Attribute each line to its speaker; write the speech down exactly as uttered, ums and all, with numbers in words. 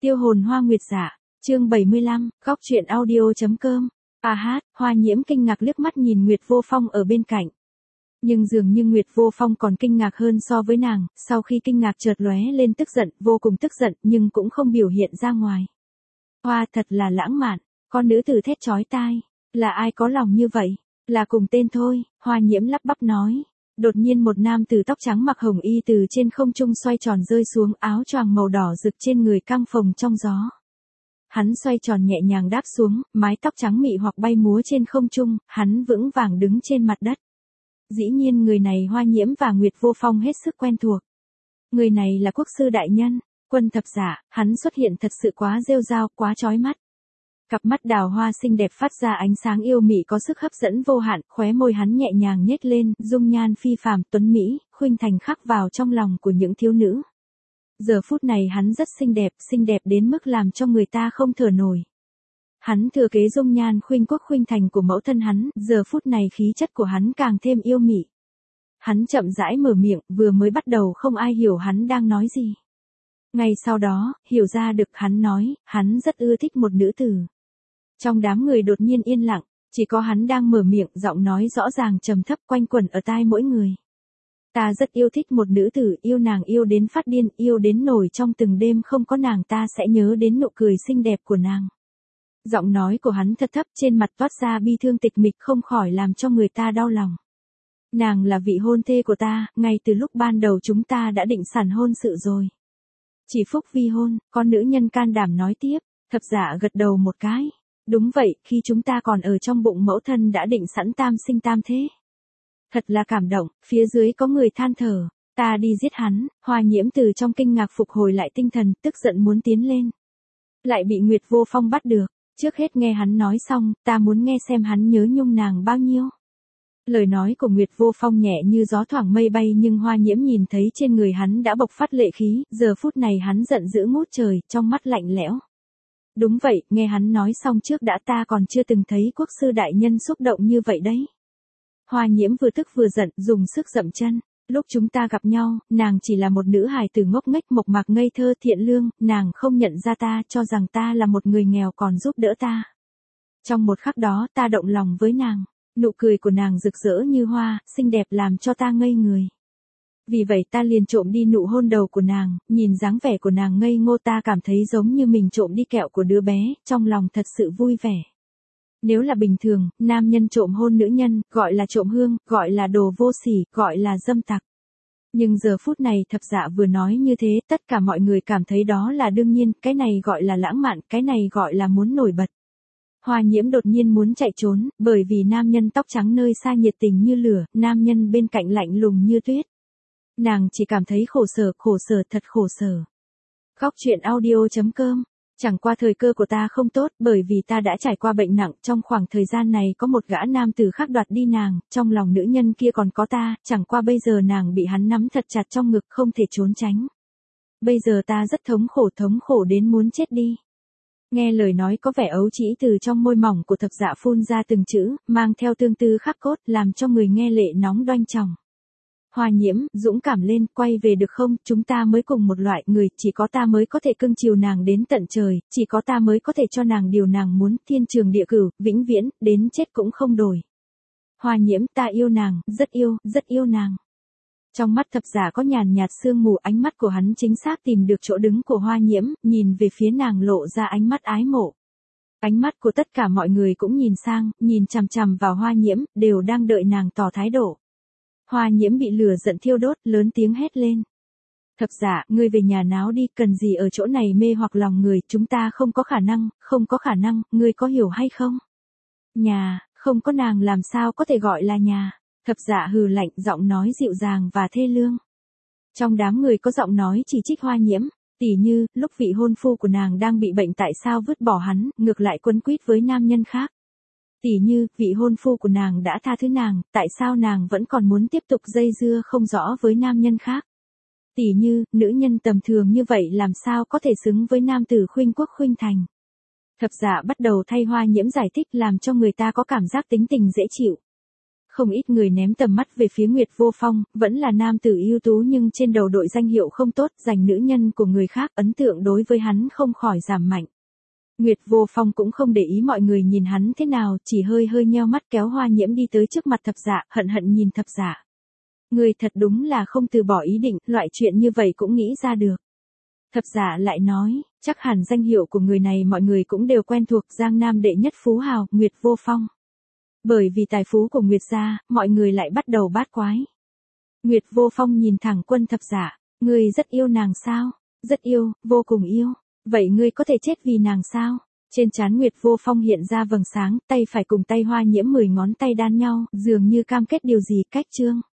Speaker 1: Tiêu hồn hoa nguyệt dạ, chương bảy mươi lăm, góc truyện audio.com. À hát, Hoa Nhiễm kinh ngạc liếc mắt nhìn Nguyệt Vô Phong ở bên cạnh. Nhưng dường như Nguyệt Vô Phong còn kinh ngạc hơn so với nàng, sau khi kinh ngạc chợt lóe lên tức giận, vô cùng tức giận, nhưng cũng không biểu hiện ra ngoài. Hoa thật là lãng mạn, con nữ tử thét chói tai, là ai có lòng như vậy, là cùng tên thôi, Hoa Nhiễm lắp bắp nói. Đột nhiên một nam tử tóc trắng mặc hồng y từ trên không trung xoay tròn rơi xuống, áo choàng màu đỏ rực trên người căng phồng trong gió. Hắn xoay tròn nhẹ nhàng đáp xuống, mái tóc trắng mịn hoặc bay múa trên không trung, hắn vững vàng đứng trên mặt đất. Dĩ nhiên người này Hoa Nhiễm và Nguyệt Vô Phong hết sức quen thuộc. Người này là quốc sư đại nhân, Quân Thập Dạ, hắn xuất hiện thật sự quá rêu rao, quá chói mắt. Cặp mắt đào hoa xinh đẹp phát ra ánh sáng yêu mị có sức hấp dẫn vô hạn, khóe môi hắn nhẹ nhàng nhếch lên, dung nhan phi phàm tuấn mỹ, khuynh thành khắc vào trong lòng của những thiếu nữ. Giờ phút này hắn rất xinh đẹp, xinh đẹp đến mức làm cho người ta không thở nổi. Hắn thừa kế dung nhan khuynh quốc khuynh thành của mẫu thân hắn, giờ phút này khí chất của hắn càng thêm yêu mị. Hắn chậm rãi mở miệng, vừa mới bắt đầu không ai hiểu hắn đang nói gì. Ngay sau đó, hiểu ra được hắn nói, hắn rất ưa thích một nữ tử. Trong đám người đột nhiên yên lặng, chỉ có hắn đang mở miệng, giọng nói rõ ràng trầm thấp quanh quẩn ở tai mỗi người. Ta rất yêu thích một nữ tử, yêu nàng yêu đến phát điên, yêu đến nổi trong từng đêm không có nàng ta sẽ nhớ đến nụ cười xinh đẹp của nàng. Giọng nói của hắn thật thấp, trên mặt toát ra bi thương tịch mịch không khỏi làm cho người ta đau lòng. Nàng là vị hôn thê của ta, ngay từ lúc ban đầu chúng ta đã định sẵn hôn sự rồi. Chỉ phúc vi hôn, con nữ nhân can đảm nói tiếp, Thập Dạ gật đầu một cái. Đúng vậy, khi chúng ta còn ở trong bụng mẫu thân đã định sẵn tam sinh tam thế. Thật là cảm động, phía dưới có người than thở, ta đi giết hắn. Hoa Nhiễm từ trong kinh ngạc phục hồi lại tinh thần, tức giận muốn tiến lên. Lại bị Nguyệt Vô Phong bắt được, trước hết nghe hắn nói xong, ta muốn nghe xem hắn nhớ nhung nàng bao nhiêu. Lời nói của Nguyệt Vô Phong nhẹ như gió thoảng mây bay nhưng Hoa Nhiễm nhìn thấy trên người hắn đã bộc phát lệ khí, giờ phút này hắn giận dữ ngút trời, trong mắt lạnh lẽo. Đúng vậy, nghe hắn nói xong trước đã, ta còn chưa từng thấy quốc sư đại nhân xúc động như vậy đấy. Hoa Nhiễm vừa tức vừa giận, dùng sức dậm chân. Lúc chúng ta gặp nhau, nàng chỉ là một nữ hài tử ngốc nghếch mộc mạc ngây thơ thiện lương, nàng không nhận ra ta, cho rằng ta là một người nghèo còn giúp đỡ ta. Trong một khắc đó ta động lòng với nàng, nụ cười của nàng rực rỡ như hoa, xinh đẹp làm cho ta ngây người. Vì vậy ta liền trộm đi nụ hôn đầu của nàng, nhìn dáng vẻ của nàng ngây ngô ta cảm thấy giống như mình trộm đi kẹo của đứa bé, trong lòng thật sự vui vẻ. Nếu là bình thường, nam nhân trộm hôn nữ nhân, gọi là trộm hương, gọi là đồ vô sỉ, gọi là dâm tặc. Nhưng giờ phút này Thập Dạ vừa nói như thế, tất cả mọi người cảm thấy đó là đương nhiên, cái này gọi là lãng mạn, cái này gọi là muốn nổi bật. Hoa Nhiễm đột nhiên muốn chạy trốn, bởi vì nam nhân tóc trắng nơi xa nhiệt tình như lửa, nam nhân bên cạnh lạnh lùng như tuyết. Nàng chỉ cảm thấy khổ sở, khổ sở, thật khổ sở. Góc truyện audio.com. Chẳng qua thời cơ của ta không tốt, bởi vì ta đã trải qua bệnh nặng, trong khoảng thời gian này có một gã nam tử khác đoạt đi nàng, trong lòng nữ nhân kia còn có ta, chẳng qua bây giờ nàng bị hắn nắm thật chặt trong ngực không thể trốn tránh. Bây giờ ta rất thống khổ, thống khổ đến muốn chết đi. Nghe lời nói có vẻ ấu trĩ từ trong môi mỏng của Thập Dạ phun ra từng chữ, mang theo tương tư khắc cốt, làm cho người nghe lệ nóng đoanh tròng. Hoa Nhiễm, dũng cảm lên, quay về được không, chúng ta mới cùng một loại người, chỉ có ta mới có thể cưng chiều nàng đến tận trời, chỉ có ta mới có thể cho nàng điều nàng muốn, thiên trường địa cửu, vĩnh viễn, đến chết cũng không đổi. Hoa Nhiễm, ta yêu nàng, rất yêu, rất yêu nàng. Trong mắt Thập Dạ có nhàn nhạt sương mù, ánh mắt của hắn chính xác tìm được chỗ đứng của Hoa Nhiễm, nhìn về phía nàng lộ ra ánh mắt ái mộ. Ánh mắt của tất cả mọi người cũng nhìn sang, nhìn chằm chằm vào Hoa Nhiễm, đều đang đợi nàng tỏ thái độ. Hoa Nhiễm bị lửa giận thiêu đốt, lớn tiếng hét lên. Thập Dạ, ngươi về nhà náo đi, cần gì ở chỗ này mê hoặc lòng người, chúng ta không có khả năng, không có khả năng, ngươi có hiểu hay không? Nhà, không có nàng làm sao có thể gọi là nhà. Thập Dạ hừ lạnh, giọng nói dịu dàng và thê lương. Trong đám người có giọng nói chỉ trích Hoa Nhiễm, tỉ như, lúc vị hôn phu của nàng đang bị bệnh tại sao vứt bỏ hắn, ngược lại quấn quýt với nam nhân khác. Tỉ như, vị hôn phu của nàng đã tha thứ nàng, tại sao nàng vẫn còn muốn tiếp tục dây dưa không rõ với nam nhân khác. Tỉ như, nữ nhân tầm thường như vậy làm sao có thể xứng với nam tử khuynh quốc khuynh thành. Thập Dạ bắt đầu thay Hoa Nhiễm giải thích làm cho người ta có cảm giác tính tình dễ chịu. không ít người ném tầm mắt về phía Nguyệt Vô Phong, vẫn là nam tử ưu tú nhưng trên đầu đội danh hiệu không tốt, giành nữ nhân của người khác, ấn tượng đối với hắn không khỏi giảm mạnh. Nguyệt Vô Phong cũng không để ý mọi người nhìn hắn thế nào, chỉ hơi hơi nheo mắt kéo Hoa Nhiễm đi tới trước mặt Thập Dạ, hận hận nhìn Thập Dạ. Người thật đúng là không từ bỏ ý định, loại chuyện như vậy cũng nghĩ ra được. Thập Dạ lại nói, chắc hẳn danh hiệu của người này mọi người cũng đều quen thuộc, Giang Nam đệ nhất phú hào, Nguyệt Vô Phong. Bởi vì tài phú của Nguyệt gia, mọi người lại bắt đầu bát quái. Nguyệt Vô Phong nhìn thẳng Quân Thập Dạ, ngươi rất yêu nàng sao? Rất yêu, vô cùng yêu. Vậy ngươi có thể chết vì nàng sao? Trên trán Nguyệt Vô Phong hiện ra vầng sáng, tay phải cùng tay Hoa Nhiễm mười ngón tay đan nhau, dường như cam kết điều gì, cách chương.